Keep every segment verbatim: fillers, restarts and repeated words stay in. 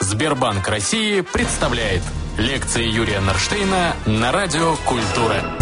Сбербанк России представляет лекции Юрия Норштейна на Радио Культура.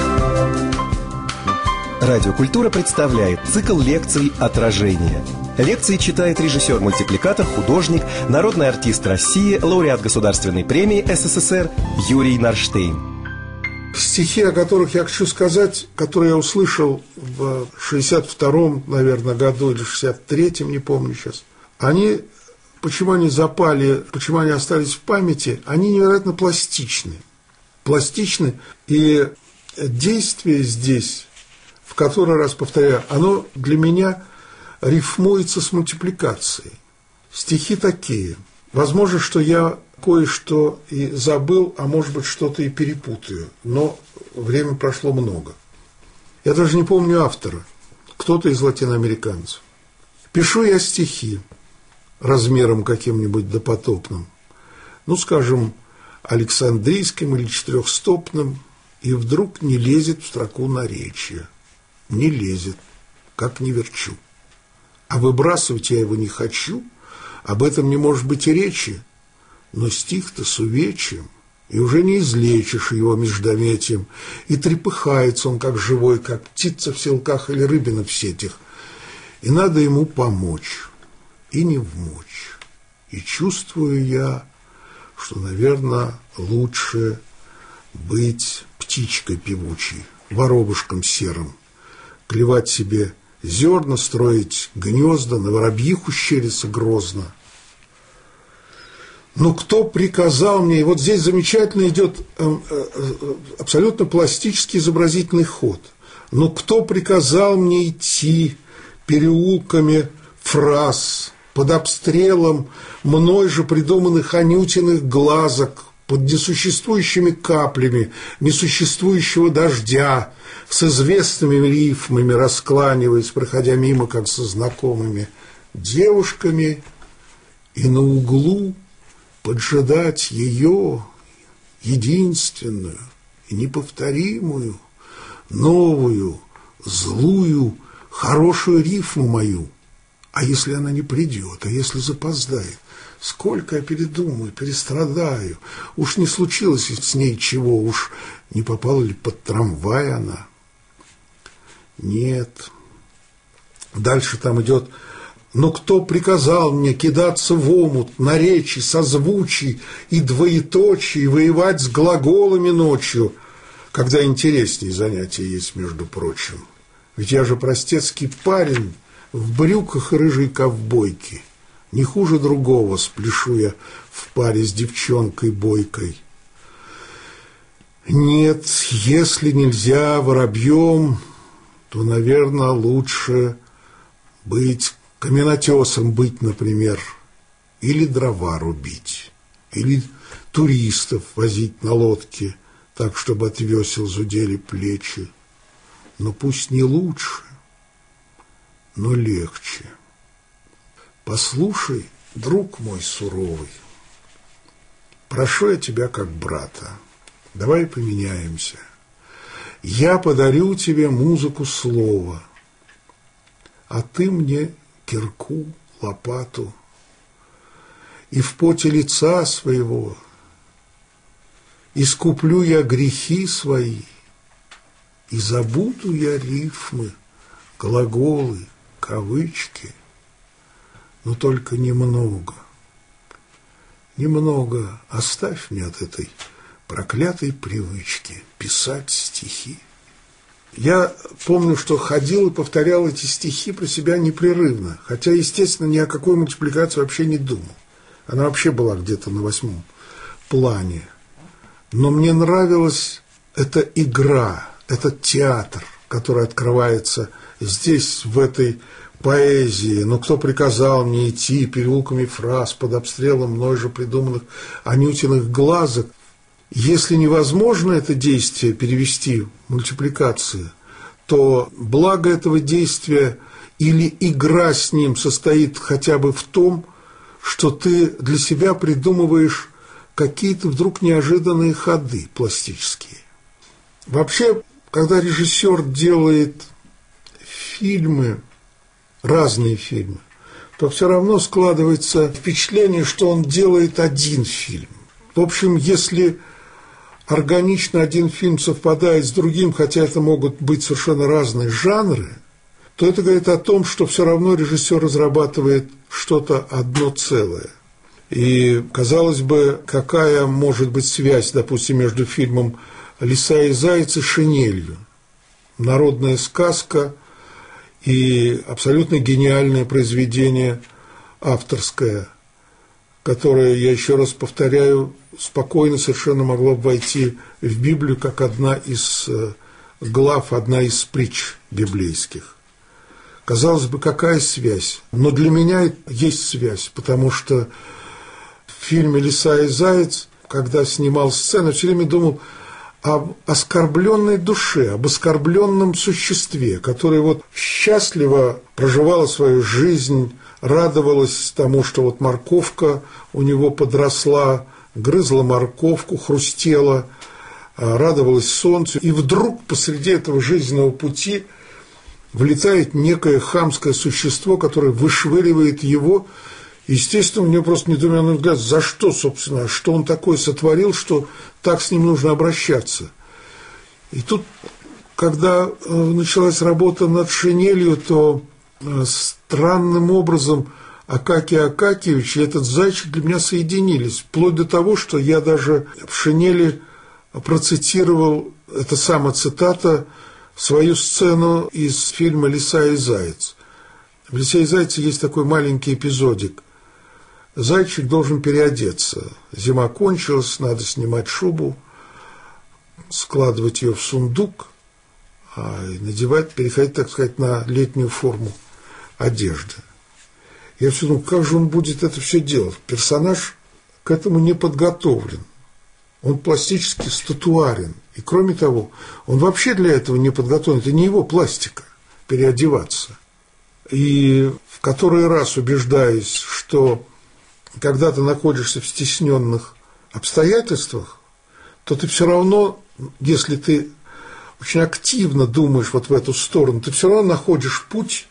Радио Культура представляет цикл лекций «Отражение». Лекции читает режиссер-мультипликатор, художник, народный артист России, лауреат Государственной премии СССР Юрий Норштейн. Стихи, о которых я хочу сказать, которые я услышал в шестьдесят втором, наверное, году или шестьдесят третьем, не помню сейчас, они, почему они запали, почему они остались в памяти, они невероятно пластичны. Пластичны, и действие здесь, в который раз повторяю, оно для меня рифмуется с мультипликацией. Стихи такие. Возможно, что я кое-что и забыл, а может быть, что-то и перепутаю, но время прошло много. Я даже не помню автора, кто-то из латиноамериканцев. Пишу я стихи размером каким-нибудь допотопным, ну, скажем, Александрийским или четырехстопным, и вдруг не лезет в строку наречия. Не лезет, как не верчу. А выбрасывать я его не хочу, об этом не может быть и речи. Но стих-то с увечьем, и уже не излечишь его междометием, и трепыхается он, как живой, как птица в селках или рыбина в сетях. И надо ему помочь, и не вмочь. И чувствую я, что, наверное, лучше быть птичкой певучей, воробушком серым, клевать себе зерна, строить гнезда, на воробьиху щериться грозно. Но кто приказал мне, и вот здесь замечательно идет э, э, абсолютно пластический изобразительный ход, но кто приказал мне идти переулками фраз, под обстрелом мной же придуманных анютиных глазок, под несуществующими каплями несуществующего дождя, с известными рифмами раскланиваясь, проходя мимо, как со знакомыми девушками, и на углу поджидать ее, единственную и неповторимую, новую, злую, хорошую рифму мою. А если она не придет, а если запоздает? Сколько я передумаю, перестрадаю. Уж не случилось с ней чего, уж не попала ли под трамвай она? Нет. Дальше там идет: но кто приказал мне кидаться в омут наречий, созвучий и двоеточий, воевать с глаголами ночью, когда интереснее занятия есть, между прочим? Ведь я же простецкий парень в брюках и рыжей ковбойке. Не хуже другого спляшу я в паре с девчонкой бойкой. Нет, если нельзя воробьем, то, наверное, лучше быть каменотесом быть, например, или дрова рубить, или туристов возить на лодке, так, чтобы от весел зудели плечи. Но пусть не лучше, но легче. Послушай, друг мой суровый, прошу я тебя как брата, давай поменяемся. Я подарю тебе музыку слова, а ты мне кирку, лопату, и в поте лица своего искуплю я грехи свои, и забуду я рифмы, глаголы, кавычки, но только немного, немного оставь мне от этой проклятой привычки писать стихи. Я помню, что ходил и повторял эти стихи про себя непрерывно, хотя, естественно, ни о какой мультипликации вообще не думал. Она вообще была где-то на восьмом плане. Но мне нравилась эта игра, этот театр, который открывается здесь, в этой поэзии. Но кто приказал мне идти переулками фраз под обстрелом мной же придуманных анютиных глазок? Если невозможно это действие перевести в мультипликацию, то благо этого действия или игра с ним состоит хотя бы в том, что ты для себя придумываешь какие-то вдруг неожиданные ходы пластические. Вообще, когда режиссер делает фильмы, разные фильмы, то все равно складывается впечатление, что он делает один фильм. В общем, если органично один фильм совпадает с другим, хотя это могут быть совершенно разные жанры, то это говорит о том, что все равно режиссер разрабатывает что-то одно целое. И, казалось бы, какая может быть связь, допустим, между фильмом «Лиса и заяц» и «Шинелью»? Народная сказка и абсолютно гениальное произведение авторское, которое, я еще раз повторяю, спокойно совершенно могло войти в Библию как одна из глав, одна из притч библейских. Казалось бы, какая связь? Но для меня есть связь, потому что в фильме «Лиса и заяц», когда снимал сцену, все время думал об оскорбленной душе, об оскорбленном существе, которое вот счастливо проживало свою жизнь, радовалось тому, что вот морковка у него подросла, грызла морковку, хрустела, радовалась солнцу, и вдруг посреди этого жизненного пути влетает некое хамское существо, которое вышвыривает его. Естественно, у него просто недоуменный взгляд, за что, собственно, что он такое сотворил, что так с ним нужно обращаться. И тут, когда началась работа над «Шинелью», то странным образом Акакий Акакиевич и этот зайчик для меня соединились, вплоть до того, что я даже в «Шинели» процитировал, это сама цитата, свою сцену из фильма «Лиса и заяц». В «Лисе и зайце» есть такой маленький эпизодик. Зайчик должен переодеться. Зима кончилась, надо снимать шубу, складывать ее в сундук, а и надевать, переходить, так сказать, на летнюю форму одежды. Я все думал, как же он будет это все делать? Персонаж к этому не подготовлен. Он пластически статуарен. И кроме того, он вообще для этого не подготовлен. Это не его пластика переодеваться. И в который раз убеждаюсь, что когда ты находишься в стесненных обстоятельствах, то ты все равно, если ты очень активно думаешь вот в эту сторону, ты все равно находишь путь,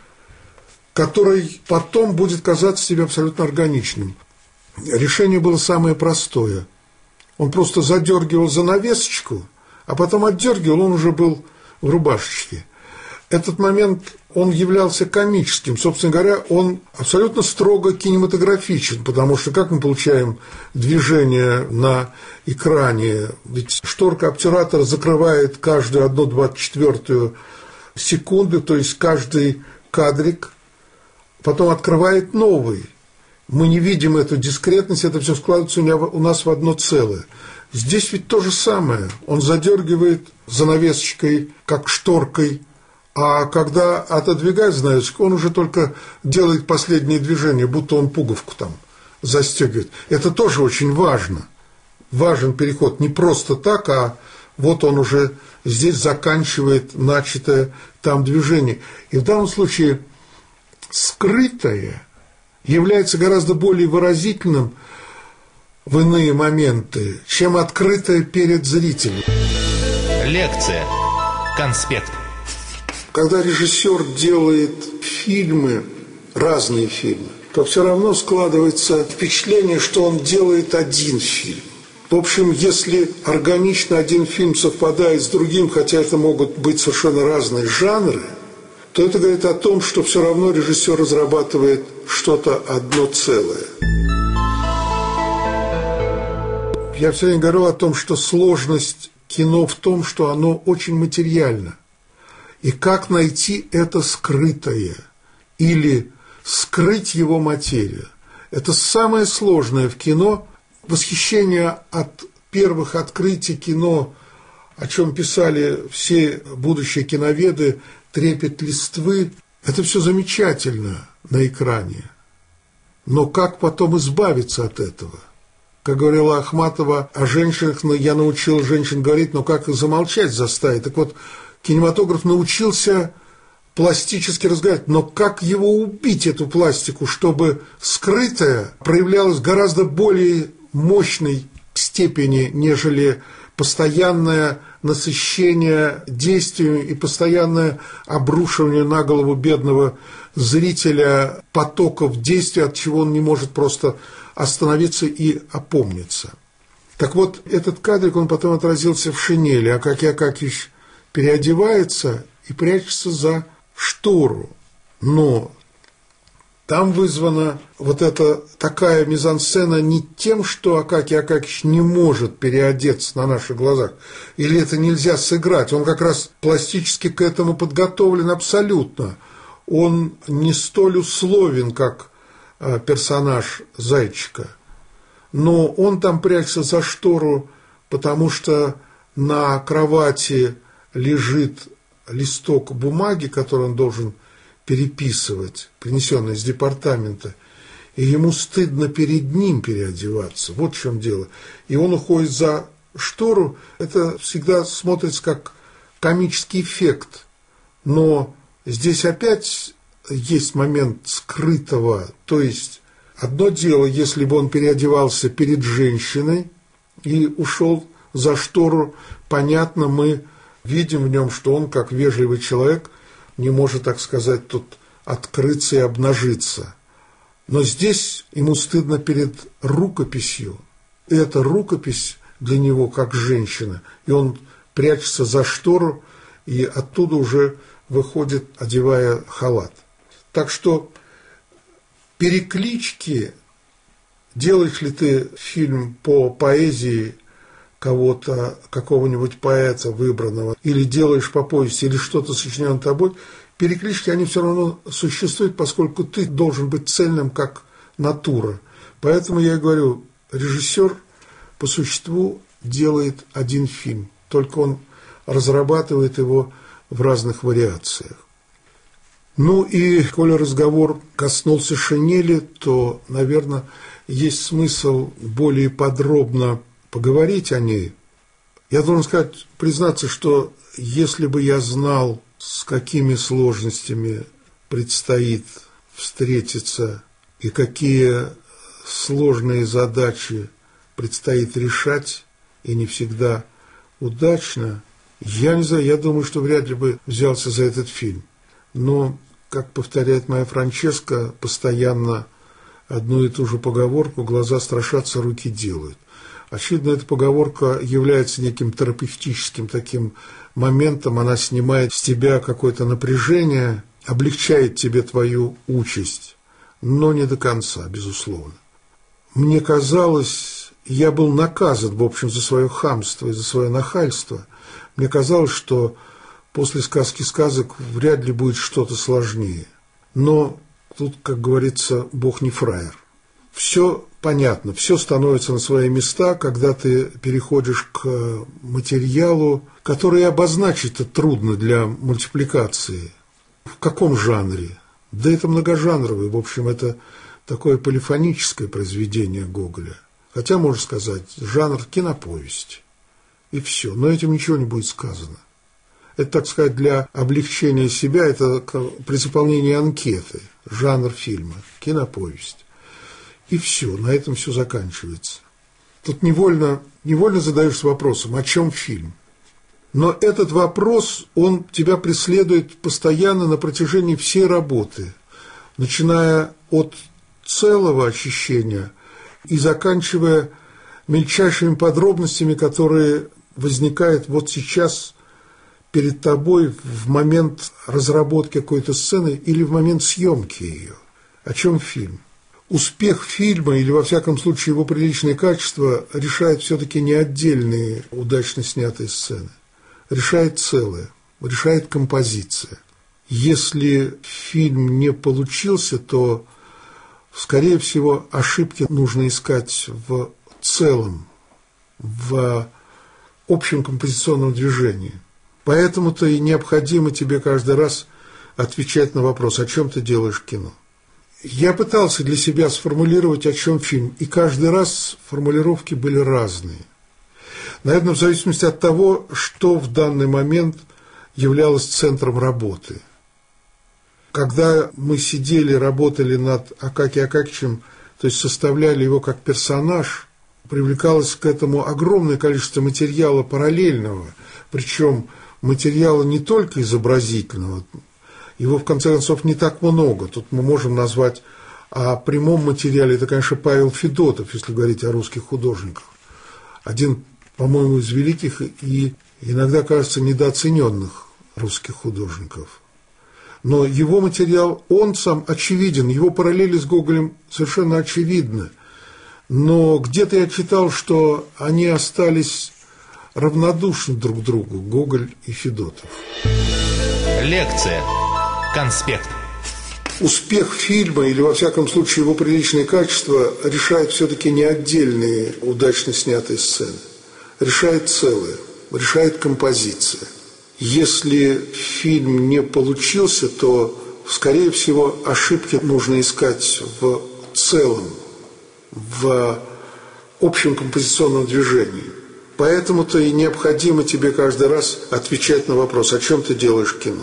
который потом будет казаться тебе абсолютно органичным. Решение было самое простое. Он просто задергивал занавесочку, а потом отдергивал, он уже был в рубашечке. Этот момент, он являлся комическим. Собственно говоря, он абсолютно строго кинематографичен, потому что как мы получаем движение на экране? Ведь шторка обтюратора закрывает каждую одну двадцать четвёртую секунду, то есть каждый кадрик, потом открывает новый. Мы не видим эту дискретность, это все складывается у нас в одно целое. Здесь ведь то же самое. Он задергивает занавесочкой, как шторкой, а когда отодвигает занавесочку, он уже только делает последние движения, будто он пуговку там застегивает. Это тоже очень важно. Важен переход не просто так, а вот он уже здесь заканчивает начатое там движение. И в данном случае скрытое является гораздо более выразительным в иные моменты, чем открытое перед зрителем. Лекция. Конспект. Когда режиссер делает фильмы, разные фильмы, то все равно складывается впечатление, что он делает один фильм. В общем, если органично один фильм совпадает с другим, хотя это могут быть совершенно разные жанры, то это говорит о том, что все равно режиссер разрабатывает что-то одно целое. Я все время говорю о том, что сложность кино в том, что оно очень материально. И как найти это скрытое или скрыть его материю. Это самое сложное в кино. Восхищение от первых открытий кино, о чем писали все будущие киноведы, трепет листвы, это все замечательно на экране. Но как потом избавиться от этого? Как говорила Ахматова о женщинах, но я научил женщин говорить, но как их замолчать заставить? Так вот, кинематограф научился пластически разговаривать, но как его убить, эту пластику, чтобы скрытое проявлялось гораздо более мощной степени, нежели постоянное насыщение действиями и постоянное обрушивание на голову бедного зрителя потоков действий, от чего он не может просто остановиться и опомниться. Так вот, этот кадрик, он потом отразился в шинели, а Акакий Акакьевич переодевается и прячется за штору. Но там вызвана вот эта такая мизансцена не тем, что Акакий Акакьевич не может переодеться на наших глазах, или это нельзя сыграть, он как раз пластически к этому подготовлен абсолютно. Он не столь условен, как персонаж Зайчика, но он там прячется за штору, потому что на кровати лежит листок бумаги, который он должен переписывать, принесенный из департамента, и ему стыдно перед ним переодеваться. Вот в чем дело. И он уходит за штору. Это всегда смотрится как комический эффект. Но здесь опять есть момент скрытого. То есть одно дело, если бы он переодевался перед женщиной и ушел за штору, понятно, мы видим в нем, что он, как вежливый человек, не может, так сказать, тут открыться и обнажиться. Но здесь ему стыдно перед рукописью. И эта рукопись для него как женщина. И он прячется за штору и оттуда уже выходит, одевая халат. Так что переклички, делаешь ли ты фильм по поэзии кого-то, какого-нибудь поэта выбранного, или делаешь по повести, или что-то сочиненное тобой, переклички, они все равно существуют, поскольку ты должен быть цельным, как натура. Поэтому я и говорю, режиссер по существу делает один фильм, только он разрабатывает его в разных вариациях. Ну и, коли разговор коснулся шинели, то, наверное, есть смысл более подробно поговорить о ней. Я должен сказать, признаться, что если бы я знал, с какими сложностями предстоит встретиться и какие сложные задачи предстоит решать, и не всегда удачно, я не знаю, я думаю, что вряд ли бы взялся за этот фильм. Но, как повторяет моя Франческа, постоянно одну и ту же поговорку: глаза страшатся, руки делают. Очевидно, эта поговорка является неким терапевтическим таким моментом, она снимает с тебя какое-то напряжение, облегчает тебе твою участь, но не до конца, безусловно. Мне казалось, я был наказан, в общем, за свое хамство и за свое нахальство. Мне казалось, что после «Сказки сказок» вряд ли будет что-то сложнее. Но тут, как говорится, Бог не фраер. Все понятно, все становится на свои места, когда ты переходишь к материалу, который обозначить-то трудно для мультипликации. В каком жанре? Да это многожанровый, в общем, это такое полифоническое произведение Гоголя. Хотя, можно сказать, жанр киноповесть. И все, но этим ничего не будет сказано. Это, так сказать, для облегчения себя, это при заполнении анкеты, жанр фильма, киноповесть. И все, на этом все заканчивается. Тут невольно, невольно задаешься вопросом, о чем фильм. Но этот вопрос, он тебя преследует постоянно на протяжении всей работы, начиная от целого ощущения и заканчивая мельчайшими подробностями, которые возникают вот сейчас перед тобой в момент разработки какой-то сцены или в момент съемки ее. О чем фильм? Успех фильма, или во всяком случае его приличное качество, решает все-таки не отдельные удачно снятые сцены. Решает целое, решает композиция. Если фильм не получился, то, скорее всего, ошибки нужно искать в целом, в общем композиционном движении. Поэтому-то и необходимо тебе каждый раз отвечать на вопрос, о чем ты делаешь кино. Я пытался для себя сформулировать, о чем фильм, и каждый раз формулировки были разные. Наверное, в зависимости от того, что в данный момент являлось центром работы. Когда мы сидели, работали над Акакием Акакьевичем, то есть составляли его как персонаж, привлекалось к этому огромное количество материала параллельного, причем материала не только изобразительного. Его, в конце концов, не так много. Тут мы можем назвать о прямом материале, это, конечно, Павел Федотов, если говорить о русских художниках. Один, по-моему, из великих и иногда, кажется, недооцененных русских художников. Но его материал, он сам очевиден, его параллели с Гоголем совершенно очевидны. Но где-то я читал, что они остались равнодушны друг к другу, Гоголь и Федотов. Лекция. Конспект. Успех фильма, или во всяком случае его приличное качество, решает все-таки не отдельные удачно снятые сцены. Решает целое, решает композиция. Если фильм не получился, то, скорее всего, ошибки нужно искать в целом, в общем композиционном движении. Поэтому-то и необходимо тебе каждый раз отвечать на вопрос, о чем ты делаешь кино.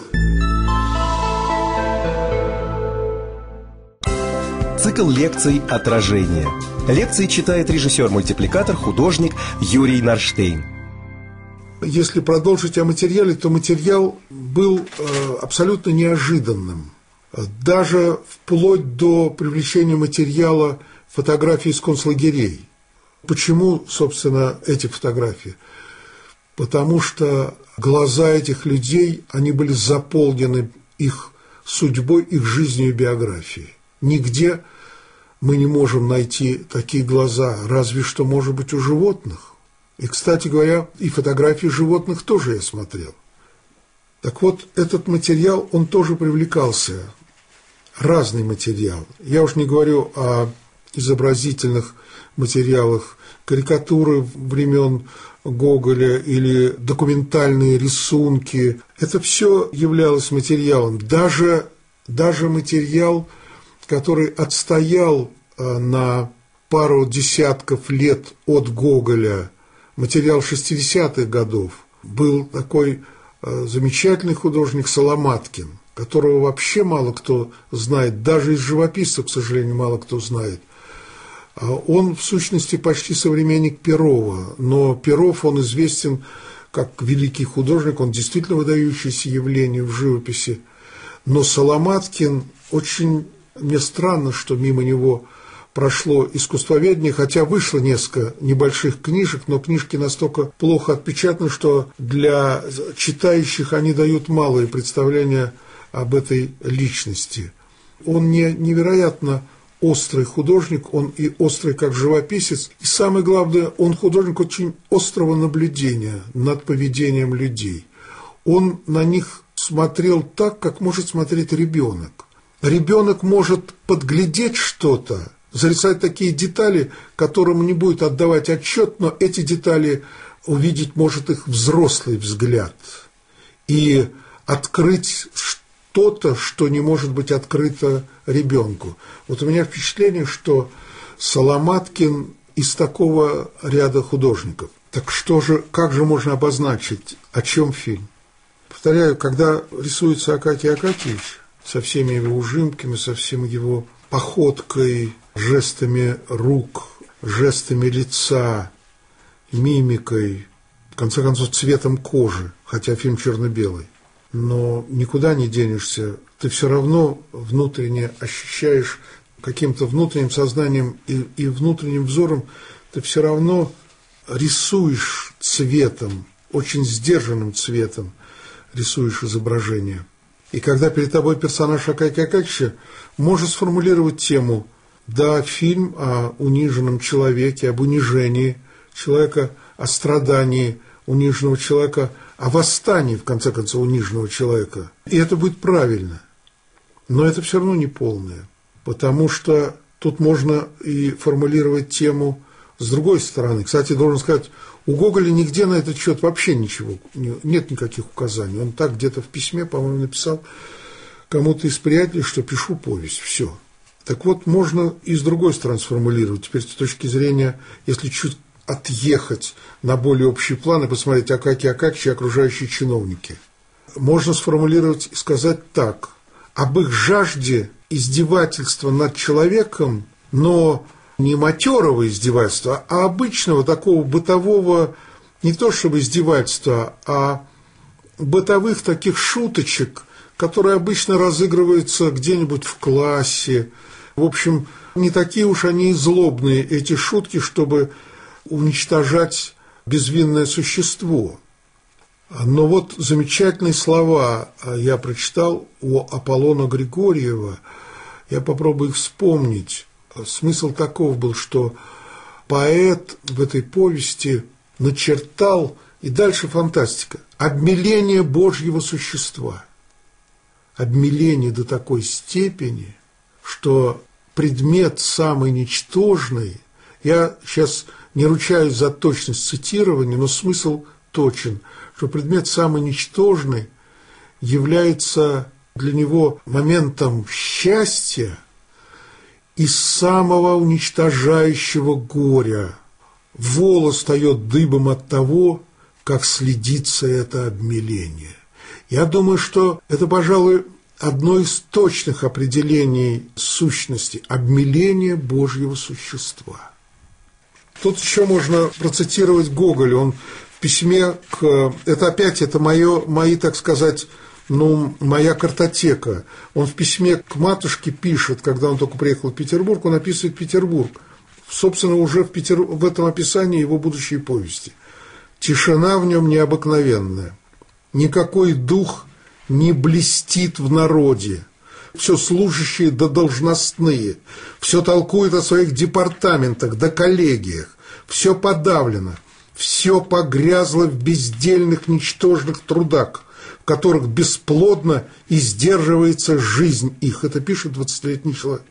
Цикл лекций «Отражение». Лекции читает режиссер-мультипликатор, художник Юрий Нарштейн. Если продолжить о материале, то материал был э, абсолютно неожиданным. Даже вплоть до привлечения материала фотографий из концлагерей. Почему, собственно, эти фотографии? Потому что глаза этих людей, они были заполнены их судьбой, их жизнью и биографией. Нигде мы не можем найти такие глаза, разве что, может быть, у животных. И, кстати говоря, и фотографии животных тоже я смотрел. Так вот, этот материал, он тоже привлекался. Разный материал. Я уж не говорю о изобразительных материалах, карикатуры времен Гоголя или документальные рисунки. Это все являлось материалом. Даже, даже материал, который отстоял на пару десятков лет от Гоголя, материал шестидесятых годов, был такой замечательный художник Соломаткин, которого вообще мало кто знает, даже из живописцев, к сожалению, мало кто знает. Он, в сущности, почти современник Перова, но Перов, он известен как великий художник, он действительно выдающееся явление в живописи. Но Соломаткин, очень мне странно, что мимо него прошло искусствоведение, хотя вышло несколько небольших книжек, но книжки настолько плохо отпечатаны, что для читающих они дают малое представление об этой личности. Он не, невероятно острый художник, он и острый как живописец, и самое главное, он художник очень острого наблюдения над поведением людей. Он на них смотрел так, как может смотреть ребенок. Ребенок может подглядеть что-то, зарисовать такие детали, которым не будет отдавать отчет, но эти детали увидеть может их взрослый взгляд и открыть что-то, что не может быть открыто ребенку. Вот у меня впечатление, что Соломаткин из такого ряда художников. Так что же, как же можно обозначить, о чем фильм? Повторяю, когда рисуется Акакий Акакиевич со всеми его ужимками, со всем его походкой, жестами рук, жестами лица, мимикой, в конце концов, цветом кожи, хотя фильм черно-белый. Но никуда не денешься, ты все равно внутренне ощущаешь каким-то внутренним сознанием и, и внутренним взором, ты все равно рисуешь цветом, очень сдержанным цветом рисуешь изображение. И когда перед тобой персонаж Акакия Акакича, может сформулировать тему, да, фильм о униженном человеке, об унижении человека, о страдании униженного человека, о восстании, в конце концов, униженного человека. И это будет правильно. Но это все равно не полное, потому что тут можно и формулировать тему с другой стороны. Кстати, должен сказать, у Гоголя нигде на этот счет вообще ничего, нет никаких указаний. Он так где-то в письме, по-моему, написал кому-то из приятелей, что пишу повесть, все. Так вот, можно и с другой стороны сформулировать. Теперь с точки зрения, если чуть отъехать на более общий план и посмотреть Акакия Акакича и окружающие чиновники. Можно сформулировать и сказать так. Об их жажде издевательства над человеком, но не матерого издевательства, а обычного такого бытового, не то чтобы издевательства, а бытовых таких шуточек, которые обычно разыгрываются где-нибудь в классе. В общем, не такие уж они и злобные, эти шутки, чтобы уничтожать безвинное существо. Но вот замечательные слова я прочитал у Аполлона Григорьева, я попробую их вспомнить. Смысл таков был, что поэт в этой повести начертал, и дальше фантастика, обмеление Божьего существа. Обмеление до такой степени, что предмет самый ничтожный, я сейчас не ручаюсь за точность цитирования, но смысл точен, что предмет самый ничтожный является для него моментом счастья и самого уничтожающего горя. Волос встает дыбом от того, как следится это обмеление. Я думаю, что это, пожалуй, одно из точных определений сущности – обмеление Божьего существа. Тут еще можно процитировать Гоголя. Он в письме к… Это опять, это мое, мои, так сказать, ну, моя картотека. Он в письме к матушке пишет, когда он только приехал в Петербург, он описывает Петербург. Собственно, уже в, Петер... в этом описании его будущей повести. Тишина в нем необыкновенная. Никакой дух не блестит в народе. Все служащие да должностные, все толкуют о своих департаментах да коллегиях, все подавлено, все погрязло в бездельных ничтожных трудах, в которых бесплодно издерживается жизнь их. Это пишет двадцатилетний человек.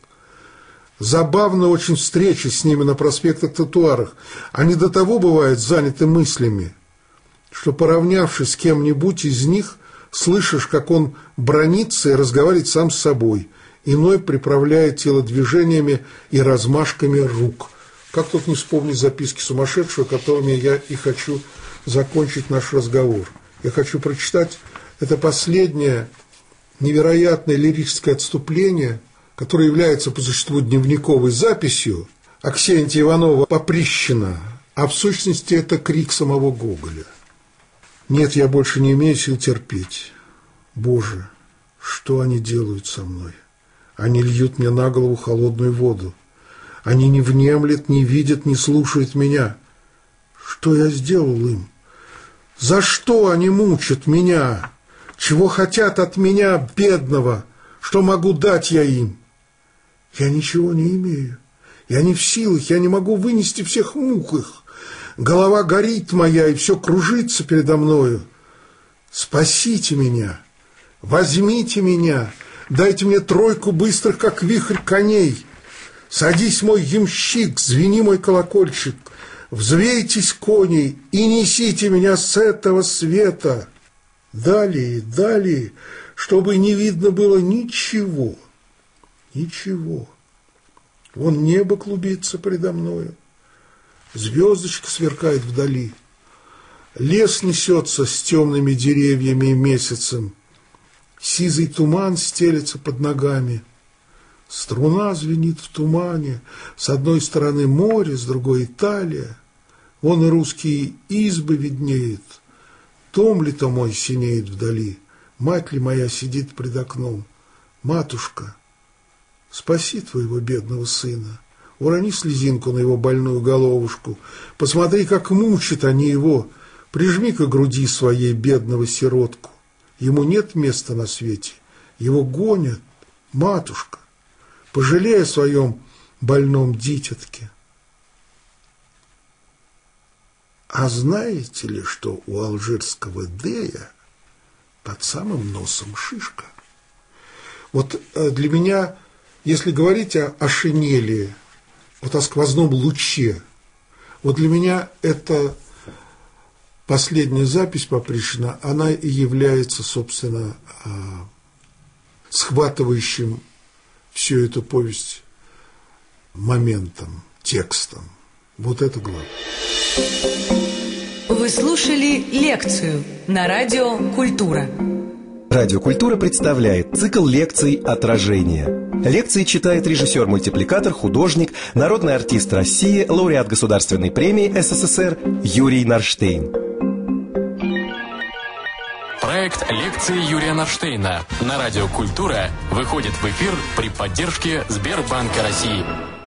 Забавно очень встречи с ними на проспектах, тротуарах. Они до того бывают заняты мыслями, что, поравнявшись с кем-нибудь из них, слышишь, как он бранится и разговаривает сам с собой, иной приправляет телодвижениями и размашками рук. Как тут не вспомнить записки сумасшедшего, которыми я и хочу закончить наш разговор. Я хочу прочитать это последнее невероятное лирическое отступление, которое является по существу дневниковой записью Аксентия Иванова «Поприщина», а в сущности это крик самого Гоголя. Нет, я больше не имею сил терпеть. Боже, что они делают со мной? Они льют мне на голову холодную воду. Они не внемлят, не видят, не слушают меня. Что я сделал им? За что они мучат меня? Чего хотят от меня, бедного? Что могу дать я им? Я ничего не имею. Я не в силах, я не могу вынести всех мук их. Голова горит моя, и все кружится передо мною. Спасите меня, возьмите меня, дайте мне тройку быстрых, как вихрь, коней. Садись, мой ямщик, звени мой колокольчик, взвейтесь, кони, и несите меня с этого света. Далее, далее, чтобы не видно было ничего, ничего. Вон небо клубится предо мною. Звездочка сверкает вдали. Лес несется с темными деревьями и месяцем. Сизый туман стелется под ногами. Струна звенит в тумане. С одной стороны море, с другой Италия. Вон и русские избы виднеют. Том ли то мой синеет вдали? Мать ли моя сидит пред окном? Матушка, спаси твоего бедного сына. Урони слезинку на его больную головушку. Посмотри, как мучат они его. Прижми к груди своей бедного сиротку. Ему нет места на свете. Его гонят. Матушка, пожалей о своем больном дитятке. А знаете ли, что у алжирского Дея под самым носом шишка? Вот для меня, если говорить о, о шинели, вот о сквозном луче, вот для меня это последняя запись Поприщина, она и является, собственно, схватывающим всю эту повесть моментом, текстом. Вот это главное. Вы слушали лекцию на радио «Культура». Радио «Культура» представляет цикл лекций «Отражение». Лекции читает режиссер-мультипликатор, художник, народный артист России, лауреат Государственной премии СССР Юрий Нарштейн. Проект лекции Юрия Нарштейна на радио «Культура» выходит в эфир при поддержке Сбербанка России.